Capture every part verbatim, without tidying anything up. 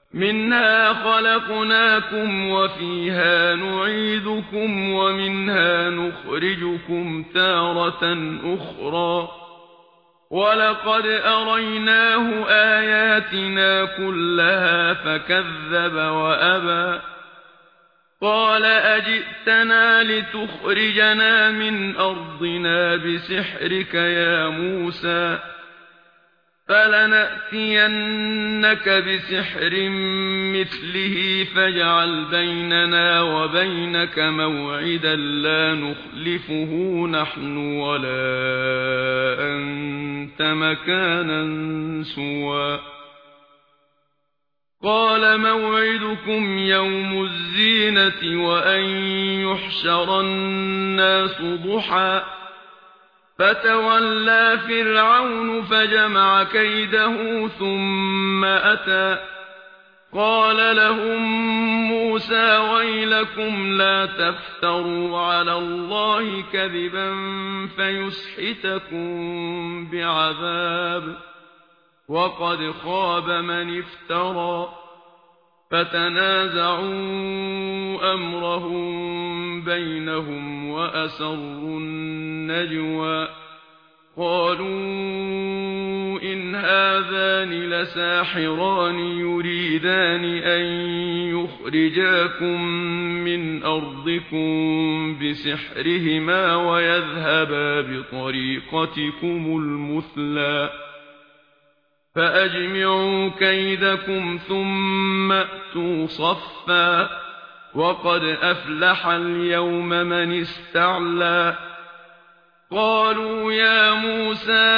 منها خلقناكم وفيها نعيدكم ومنها نخرجكم تارة أخرى ولقد أريناه آياتنا كلها فكذب وأبى قال أجئتنا لتخرجنا من أرضنا بسحرك يا موسى فلنأتينك بسحر مثله فاجعل بيننا وبينك موعدا لا نخلفه نحن ولا أنت مكانا سوى قال موعدكم يوم الزينة وأن يحشر الناس ضحى فتولى فرعون فجمع كيده ثم أتى قال لهم موسى ويلكم لا تفتروا على الله كذبا فيسحتكم بعذاب وقد خاب من افترى فتنازعوا أمرهم بينهم وأسروا النجوى قالوا إن هذان لساحران يريدان أن يخرجاكم من أرضكم بسحرهما ويذهبا بطريقتكم المثلى فأجمعوا كيدكم ثم أتوا صفا وقد أفلح اليوم من استعلى قالوا يا موسى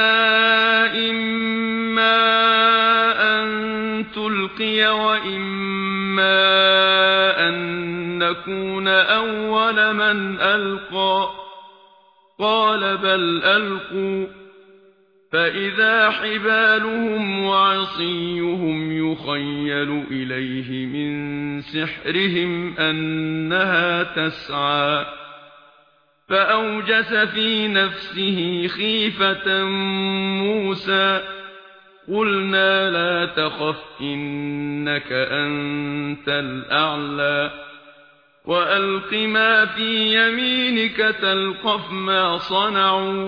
إما أن تلقي وإما أن نكون أول من ألقى قال بل ألقوا فإذا حبالهم وعصيهم يخيل إليه من سحرهم أنها تسعى فأوجس في نفسه خيفة موسى قلنا لا تخف إنك أنت الأعلى وألق ما في يمينك تلقف ما صنعوا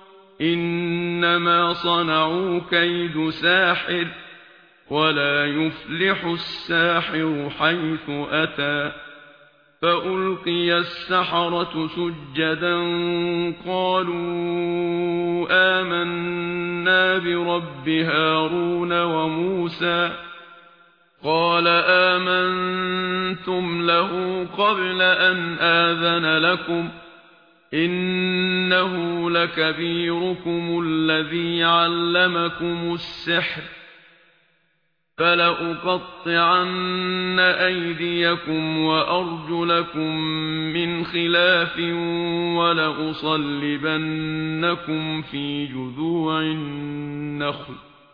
إنما صنعوا كيد ساحر ولا يفلح الساحر حيث أتى فألقي السحرة سجدا قالوا آمنا برب هارون وموسى قال آمنتم له قبل أن آذن لكم إنه لكبيركم الذي علمكم السحر فلأقطعن أيديكم وأرجلكم من خلاف ولأصلبنكم في جذوع النخل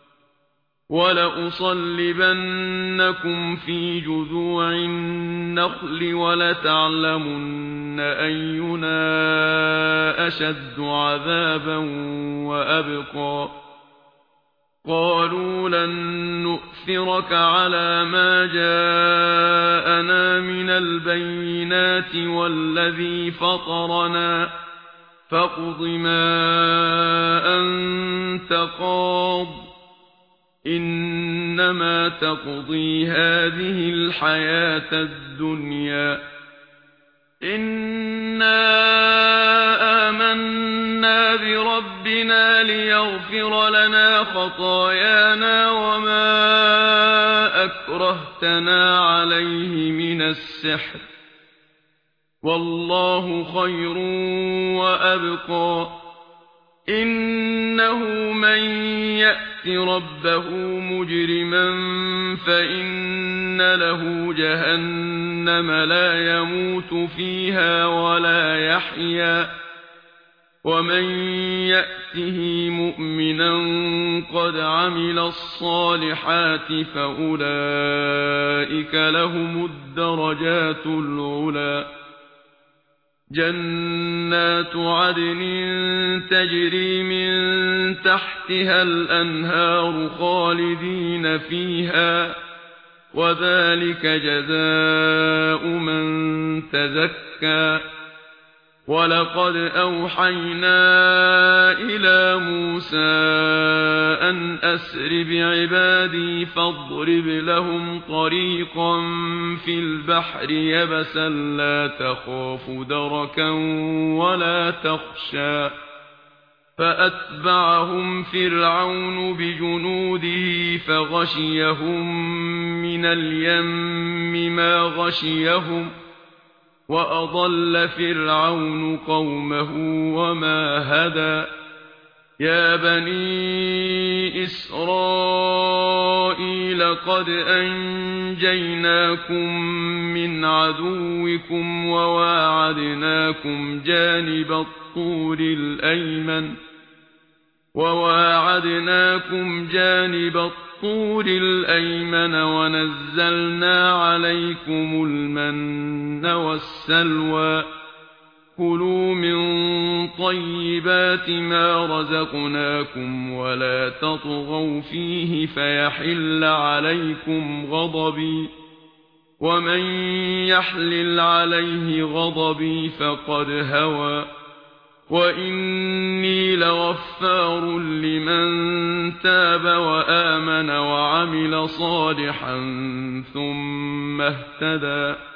ولأصلبنكم في جذوع النخل ولتعلمن أينا أشد عذابا وأبقى قالوا لن نؤثرك على ما جاءنا من البينات والذي فطرنا فاقض ما أنت قاض إنما تقضي هذه الحياة الدنيا إنا آمنا بربنا ليغفر لنا خطايانا وما أكرهتنا عليه من السحر والله خير وأبقى إنه من يأت ربه مجرما فإن له جهنم لا يموت فيها ولا يحيا ومن يأته مؤمنا قد عمل الصالحات فأولئك لهم الدرجات العلى جنات عدن تجري من تحتها الأنهار خالدين فيها وذلك جزاء من تزكى ولقد أوحينا إلى موسى أن أسر بعبادي فاضرب لهم طريقا في البحر يبسا لا تخاف دركا ولا تخشى فأتبعهم فرعون بجنوده فغشيهم من اليم ما غشيهم وأضل فرعون قومه وما هدى يا بني إسرائيل قد أنجيناكم من عدوكم وواعدناكم جانب الطور الأيمن وواعدناكم جانب الطور الأيمن ونزلنا عليكم المن والسلوى كلوا من طيبات ما رزقناكم ولا تطغوا فيه فيحل عليكم غضبي ومن يحلل عليه غضبي فقد هوى وإني لغفار لمن تاب وآمن وعمل صالحا ثم اهتدى